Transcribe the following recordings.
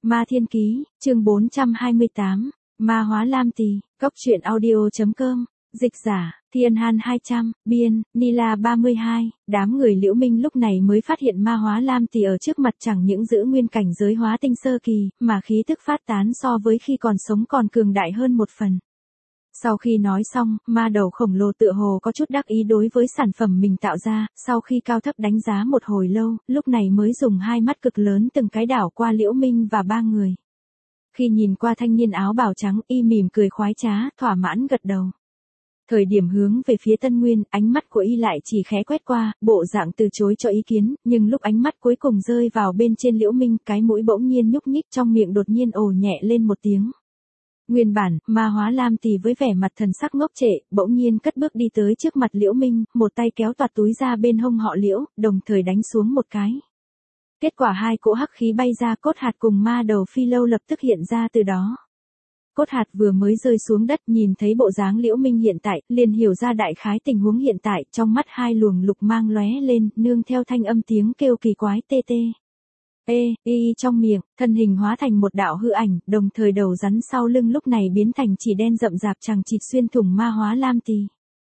Ma Thiên Ký, chương 428, Ma Hóa Lam Tỳ, Cốc truyện audio.com, dịch giả, Thiên Han 200, biên, Nila 32, đám người Liễu Minh lúc này mới phát hiện Ma Hóa Lam Tỳ ở trước mặt chẳng những giữ nguyên cảnh giới hóa tinh sơ kỳ, mà khí tức phát tán so với khi còn sống còn cường đại hơn một phần. Sau khi nói xong, ma đầu khổng lồ tựa hồ có chút đắc ý đối với sản phẩm mình tạo ra, sau khi cao thấp đánh giá một hồi lâu, lúc này mới dùng hai mắt cực lớn từng cái đảo qua Liễu Minh và ba người. Khi nhìn qua thanh niên áo bào trắng, y mỉm cười khoái trá, thỏa mãn gật đầu. Thời điểm hướng về phía Tân Nguyên, ánh mắt của y lại chỉ khẽ quét qua, bộ dạng từ chối cho ý kiến, nhưng lúc ánh mắt cuối cùng rơi vào bên trên Liễu Minh, cái mũi bỗng nhiên nhúc nhích, trong miệng đột nhiên ồ nhẹ lên một tiếng. Nguyên bản, Ma Hóa Lam Tỳ với vẻ mặt thần sắc ngốc trệ, bỗng nhiên cất bước đi tới trước mặt Liễu Minh, một tay kéo toạt túi ra bên hông họ Liễu, đồng thời đánh xuống một cái. Kết quả hai cỗ hắc khí bay ra, cốt hạt cùng ma đầu phi lâu lập tức hiện ra từ đó. Cốt hạt vừa mới rơi xuống đất, nhìn thấy bộ dáng Liễu Minh hiện tại, liền hiểu ra đại khái tình huống hiện tại, trong mắt hai luồng lục mang lóe lên, nương theo thanh âm tiếng kêu kỳ quái tê tê. Trong miệng, thân hình hóa thành một đạo hư ảnh, đồng thời đầu rắn sau lưng lúc này biến thành chỉ đen rậm rạp chằng chịt xuyên thủng Ma Hóa Lam Tỳ.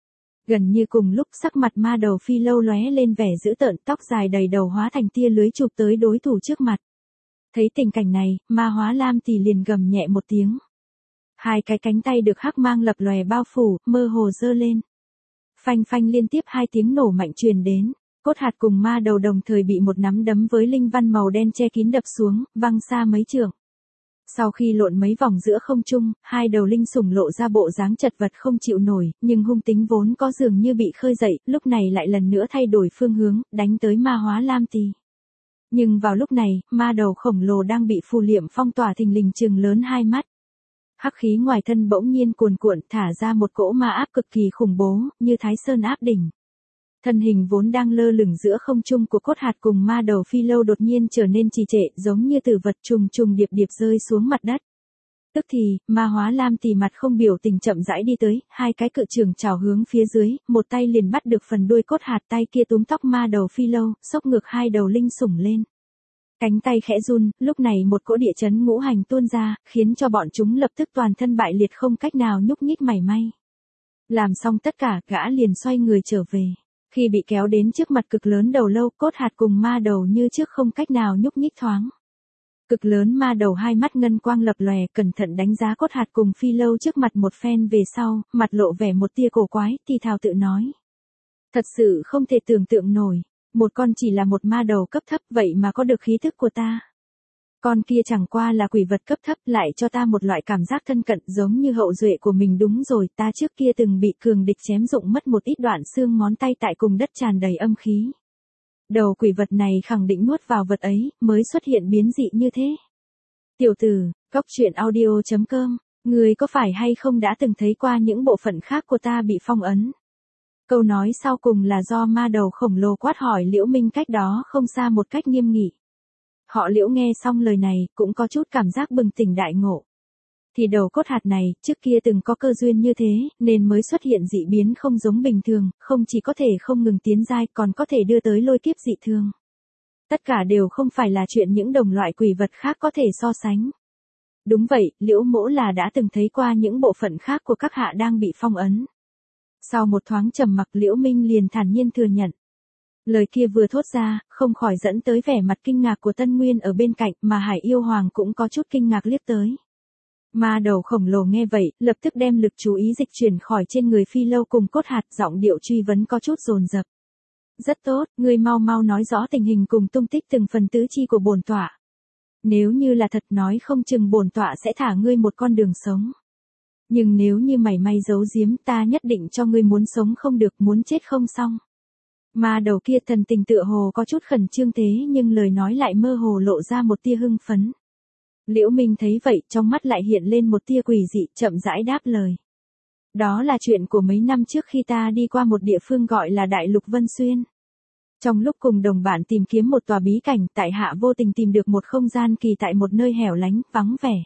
Gần như cùng lúc sắc mặt ma đầu phi lâu lóe lên vẻ dữ tợn, tóc dài đầy đầu hóa thành tia lưới chụp tới đối thủ trước mặt. Thấy tình cảnh này, Ma Hóa Lam Tỳ liền gầm nhẹ một tiếng. Hai cái cánh tay được hắc mang lập lòe bao phủ, mơ hồ giơ lên. Phanh phanh liên tiếp hai tiếng nổ mạnh truyền đến. Cốt hạt cùng ma đầu đồng thời bị một nắm đấm với linh văn màu đen che kín đập xuống, văng xa mấy trượng. Sau khi lộn mấy vòng giữa không trung, hai đầu linh sủng lộ ra bộ dáng chật vật không chịu nổi, nhưng hung tính vốn có dường như bị khơi dậy, lúc này lại lần nữa thay đổi phương hướng, đánh tới Ma Hóa Lam Tỳ. Nhưng vào lúc này, ma đầu khổng lồ đang bị phù liệm phong tỏa thình lình trừng lớn hai mắt. Hắc khí ngoài thân bỗng nhiên cuồn cuộn thả ra một cỗ ma áp cực kỳ khủng bố, như Thái Sơn áp đỉnh. Thân hình vốn đang lơ lửng giữa không trung của cốt hạt cùng ma đầu phi lâu đột nhiên trở nên trì trệ, giống như tử vật trùng trùng điệp điệp rơi xuống mặt đất. Tức thì, Ma Hóa Lam Tỳ mặt không biểu tình chậm rãi đi tới, hai cái cự trường chảo hướng phía dưới, một tay liền bắt được phần đuôi cốt hạt, tay kia túm tóc ma đầu phi lâu, xốc ngược hai đầu linh sủng lên. Cánh tay khẽ run, lúc này một cỗ địa chấn ngũ hành tuôn ra, khiến cho bọn chúng lập tức toàn thân bại liệt không cách nào nhúc nhích mảy may. Làm xong tất cả, gã liền xoay người trở về. Khi bị kéo đến trước mặt cực lớn đầu lâu, cốt hạt cùng ma đầu như trước không cách nào nhúc nhích thoáng. Cực lớn ma đầu hai mắt ngân quang lập lòe, cẩn thận đánh giá cốt hạt cùng phi lâu trước mặt một phen về sau, mặt lộ vẻ một tia cổ quái, thì thào tự nói. Thật sự không thể tưởng tượng nổi, một con chỉ là một ma đầu cấp thấp vậy mà có được khí thức của ta. Con kia chẳng qua là quỷ vật cấp thấp, lại cho ta một loại cảm giác thân cận giống như hậu duệ của mình. Đúng rồi, ta trước kia từng bị cường địch chém rụng mất một ít đoạn xương ngón tay tại cùng đất tràn đầy âm khí. Đầu quỷ vật này khẳng định nuốt vào vật ấy, mới xuất hiện biến dị như thế. Tiểu tử, Cốc truyện audio.com, người có phải hay không đã từng thấy qua những bộ phận khác của ta bị phong ấn? Câu nói sau cùng là do ma đầu khổng lồ quát hỏi Liễu Minh cách đó không xa một cách nghiêm nghị. Họ Liễu nghe xong lời này, cũng có chút cảm giác bừng tỉnh đại ngộ. Thì đầu cốt hạt này, trước kia từng có cơ duyên như thế, nên mới xuất hiện dị biến không giống bình thường, không chỉ có thể không ngừng tiến giai, còn có thể đưa tới lôi kiếp dị thường. Tất cả đều không phải là chuyện những đồng loại quỷ vật khác có thể so sánh. Đúng vậy, Liễu mỗ là đã từng thấy qua những bộ phận khác của các hạ đang bị phong ấn. Sau một thoáng trầm mặc, Liễu Minh liền thản nhiên thừa nhận. Lời kia vừa thốt ra, không khỏi dẫn tới vẻ mặt kinh ngạc của Tân Nguyên ở bên cạnh, mà Hải Yêu Hoàng cũng có chút kinh ngạc liếc tới. Ma đầu khổng lồ nghe vậy, lập tức đem lực chú ý dịch chuyển khỏi trên người phi lâu cùng cốt hạt, giọng điệu truy vấn có chút dồn dập. Rất tốt, ngươi mau mau nói rõ tình hình cùng tung tích từng phần tứ chi của bổn tọa. Nếu như là thật, nói không chừng bổn tọa sẽ thả ngươi một con đường sống. Nhưng nếu như mảy may giấu giếm, ta nhất định cho ngươi muốn sống không được, muốn chết không xong. Ma đầu kia thần tình tựa hồ có chút khẩn trương thế, nhưng lời nói lại mơ hồ lộ ra một tia hưng phấn. Liễu Minh thấy vậy, trong mắt lại hiện lên một tia quỷ dị, chậm rãi đáp lời. Đó là chuyện của mấy năm trước khi ta đi qua một địa phương gọi là Đại Lục Vân Xuyên. Trong lúc cùng đồng bạn tìm kiếm một tòa bí cảnh, tại hạ vô tình tìm được một không gian kỳ tại một nơi hẻo lánh, vắng vẻ.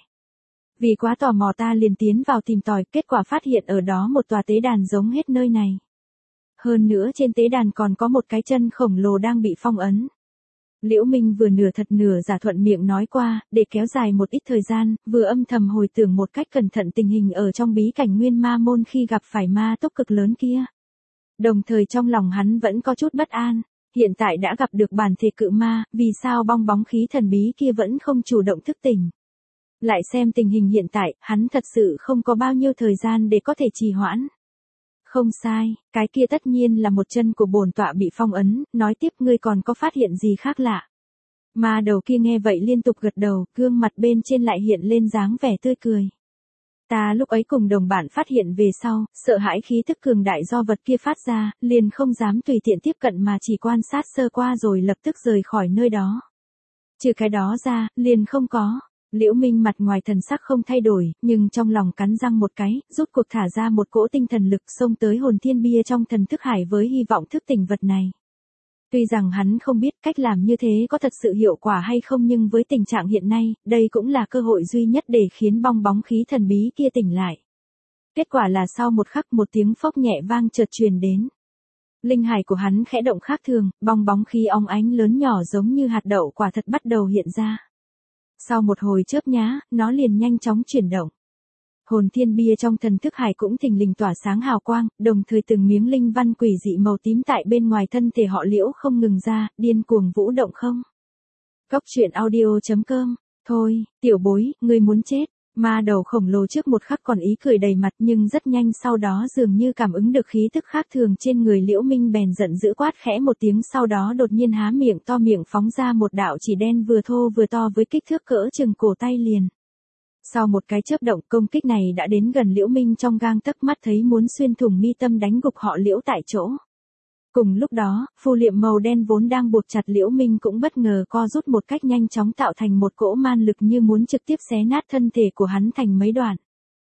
Vì quá tò mò ta liền tiến vào tìm tòi, kết quả phát hiện ở đó một tòa tế đàn giống hết nơi này. Hơn nữa trên tế đàn còn có một cái chân khổng lồ đang bị phong ấn. Liễu Minh vừa nửa thật nửa giả thuận miệng nói qua, để kéo dài một ít thời gian, vừa âm thầm hồi tưởng một cách cẩn thận tình hình ở trong bí cảnh Nguyên Ma Môn khi gặp phải ma tốc cực lớn kia. Đồng thời trong lòng hắn vẫn có chút bất an, hiện tại đã gặp được bản thể cự ma, vì sao bong bóng khí thần bí kia vẫn không chủ động thức tỉnh. Lại xem tình hình hiện tại, hắn thật sự không có bao nhiêu thời gian để có thể trì hoãn. Không sai, cái kia tất nhiên là một chân của bổn tọa bị phong ấn, nói tiếp ngươi còn có phát hiện gì khác lạ. Ma đầu kia nghe vậy liên tục gật đầu, gương mặt bên trên lại hiện lên dáng vẻ tươi cười. Ta lúc ấy cùng đồng bạn phát hiện về sau, sợ hãi khí thức cường đại do vật kia phát ra, liền không dám tùy tiện tiếp cận mà chỉ quan sát sơ qua rồi lập tức rời khỏi nơi đó. Trừ cái đó ra, liền không có. Liễu Minh mặt ngoài thần sắc không thay đổi, nhưng trong lòng cắn răng một cái, rút cuộc thả ra một cỗ tinh thần lực xông tới hồn thiên bia trong thần thức hải với hy vọng thức tỉnh vật này. Tuy rằng hắn không biết cách làm như thế có thật sự hiệu quả hay không nhưng với tình trạng hiện nay, đây cũng là cơ hội duy nhất để khiến bong bóng khí thần bí kia tỉnh lại. Kết quả là sau một khắc một tiếng phốc nhẹ vang chợt truyền đến. Linh hải của hắn khẽ động khác thường, bong bóng khí óng ánh lớn nhỏ giống như hạt đậu quả thật bắt đầu hiện ra. Sau một hồi chớp nhá, nó liền nhanh chóng chuyển động. Hồn thiên bia trong thần thức hải cũng thình lình tỏa sáng hào quang, đồng thời từng miếng linh văn quỷ dị màu tím tại bên ngoài thân thể họ Liễu không ngừng ra, điên cuồng vũ động không. Cốc truyện audio.com, thôi, tiểu bối, ngươi muốn chết. Ma đầu khổng lồ trước một khắc còn ý cười đầy mặt nhưng rất nhanh sau đó dường như cảm ứng được khí tức khác thường trên người Liễu Minh bèn giận dữ quát khẽ một tiếng sau đó đột nhiên há miệng phóng ra một đạo chỉ đen vừa thô vừa to với kích thước cỡ chừng cổ tay liền. Sau một cái chớp động công kích này đã đến gần Liễu Minh trong gang tấc mắt thấy muốn xuyên thủng mi tâm đánh gục họ Liễu tại chỗ. Cùng lúc đó, phù liệm màu đen vốn đang buộc chặt Liễu Minh cũng bất ngờ co rút một cách nhanh chóng tạo thành một cỗ man lực như muốn trực tiếp xé nát thân thể của hắn thành mấy đoạn.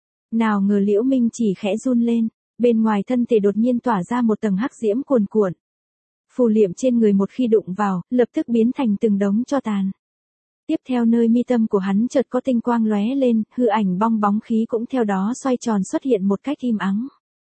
Nào ngờ Liễu Minh chỉ khẽ run lên, bên ngoài thân thể đột nhiên tỏa ra một tầng hắc diễm cuồn cuộn. Phù liệm trên người một khi đụng vào, lập tức biến thành từng đống tro tàn. Tiếp theo nơi mi tâm của hắn chợt có tinh quang lóe lên, hư ảnh bong bóng khí cũng theo đó xoay tròn xuất hiện một cách im ắng.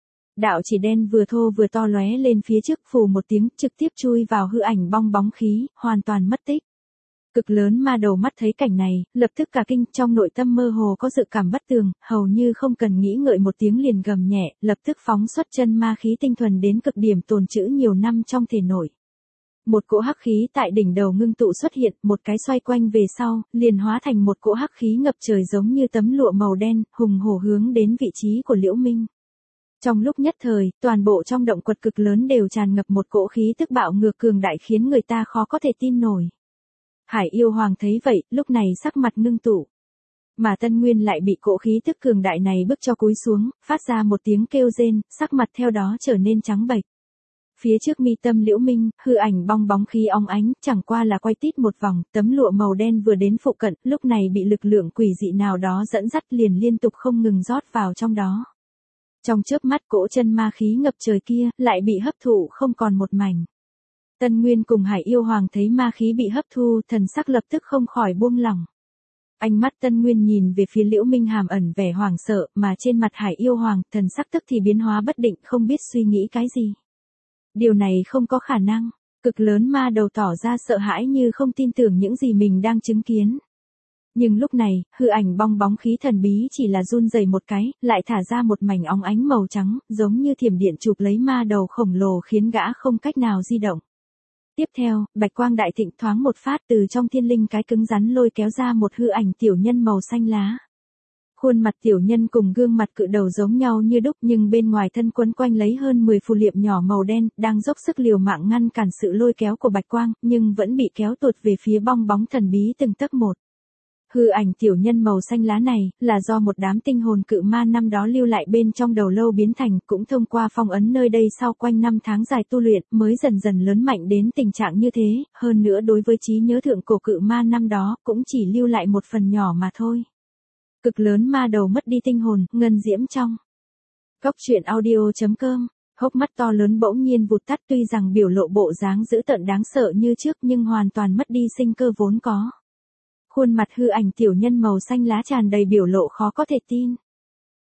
Đạo chỉ đen vừa thô vừa to lóe lên phía trước phù một tiếng trực tiếp chui vào hư ảnh bong bóng khí, hoàn toàn mất tích. Cực lớn ma đầu mắt thấy cảnh này, lập tức cả kinh trong nội tâm mơ hồ có dự cảm bất tường, hầu như không cần nghĩ ngợi một tiếng liền gầm nhẹ, lập tức phóng xuất chân ma khí tinh thuần đến cực điểm tồn trữ nhiều năm trong thể nội. Một cỗ hắc khí tại đỉnh đầu ngưng tụ xuất hiện, một cái xoay quanh về sau, liền hóa thành một cỗ hắc khí ngập trời giống như tấm lụa màu đen, hùng hổ hướng đến vị trí của Liễu Minh. Trong lúc nhất thời, toàn bộ trong động quật cực lớn đều tràn ngập một cỗ khí tức bạo ngược cường đại khiến người ta khó có thể tin nổi. Hải yêu hoàng thấy vậy, lúc này sắc mặt ngưng tụ. Mà Tân Nguyên lại bị cỗ khí tức cường đại này bức cho cúi xuống, phát ra một tiếng kêu rên, sắc mặt theo đó trở nên trắng bệch. Phía trước mi tâm Liễu Minh, hư ảnh bong bóng khí óng ánh, chẳng qua là quay tít một vòng, tấm lụa màu đen vừa đến phụ cận, lúc này bị lực lượng quỷ dị nào đó dẫn dắt liền liên tục không ngừng rót vào trong đó. Trong chớp mắt cỗ chân ma khí ngập trời kia, lại bị hấp thụ không còn một mảnh. Tân Nguyên cùng Hải yêu hoàng thấy ma khí bị hấp thu, thần sắc lập tức không khỏi buông lỏng. Ánh mắt Tân Nguyên nhìn về phía Liễu Minh hàm ẩn vẻ hoảng sợ, mà trên mặt Hải yêu hoàng, thần sắc tức thì biến hóa bất định không biết suy nghĩ cái gì. Điều này không có khả năng, cực lớn ma đầu tỏ ra sợ hãi như không tin tưởng những gì mình đang chứng kiến. Nhưng lúc này, hư ảnh bong bóng khí thần bí chỉ là run rẩy một cái, lại thả ra một mảnh óng ánh màu trắng, giống như thiểm điện chụp lấy ma đầu khổng lồ khiến gã không cách nào di động. Tiếp theo, bạch quang đại thịnh thoáng một phát từ trong thiên linh cái cứng rắn lôi kéo ra một hư ảnh tiểu nhân màu xanh lá. Khuôn mặt tiểu nhân cùng gương mặt cự đầu giống nhau như đúc nhưng bên ngoài thân quấn quanh lấy hơn 10 phù liệm nhỏ màu đen, đang dốc sức liều mạng ngăn cản sự lôi kéo của bạch quang, nhưng vẫn bị kéo tuột về phía bong bóng thần bí từng tấc một. Hư ảnh tiểu nhân màu xanh lá này, là do một đám tinh hồn cự ma năm đó lưu lại bên trong đầu lâu biến thành, cũng thông qua phong ấn nơi đây sau quanh 5 tháng dài tu luyện, mới dần dần lớn mạnh đến tình trạng như thế, hơn nữa đối với trí nhớ thượng cổ cự ma năm đó, cũng chỉ lưu lại một phần nhỏ mà thôi. Cực lớn ma đầu mất đi tinh hồn, ngân diễm trong. Cốc truyện audio.com, hốc mắt to lớn bỗng nhiên vụt tắt tuy rằng biểu lộ bộ dáng dữ tợn đáng sợ như trước nhưng hoàn toàn mất đi sinh cơ vốn có. Khuôn mặt hư ảnh tiểu nhân màu xanh lá tràn đầy biểu lộ khó có thể tin.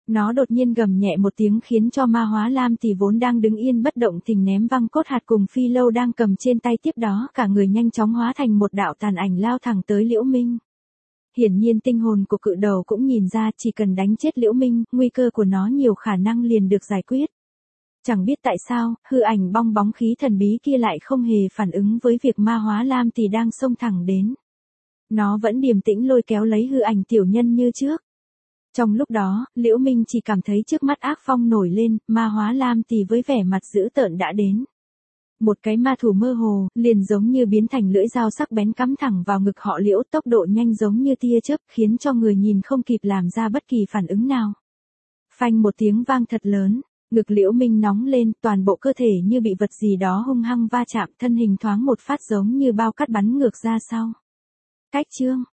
Nó đột nhiên gầm nhẹ một tiếng khiến cho Ma Hóa Lam Tỷ vốn đang đứng yên bất động thình ném văng cốt hạt cùng phi lâu đang cầm trên tay, tiếp đó cả người nhanh chóng hóa thành một đạo tàn ảnh lao thẳng tới Liễu Minh. Hiển nhiên tinh hồn của cự đầu cũng nhìn ra chỉ cần đánh chết Liễu Minh, nguy cơ của nó nhiều khả năng liền được giải quyết. Chẳng biết tại sao, hư ảnh bong bóng khí thần bí kia lại không hề phản ứng với việc Ma Hóa Lam Tỷ đang xông thẳng đến. Nó vẫn điềm tĩnh lôi kéo lấy hư ảnh tiểu nhân như trước. Trong lúc đó, Liễu Minh chỉ cảm thấy trước mắt ác phong nổi lên, Ma Hóa Lam Tỷ với vẻ mặt dữ tợn đã đến. Một cái ma thủ mơ hồ, liền giống như biến thành lưỡi dao sắc bén cắm thẳng vào ngực họ Liễu, tốc độ nhanh giống như tia chớp, khiến cho người nhìn không kịp làm ra bất kỳ phản ứng nào. Phanh một tiếng vang thật lớn, ngực Liễu Minh nóng lên, toàn bộ cơ thể như bị vật gì đó hung hăng va chạm, thân hình thoáng một phát giống như bao cát bắn ngược ra sau. Cách chương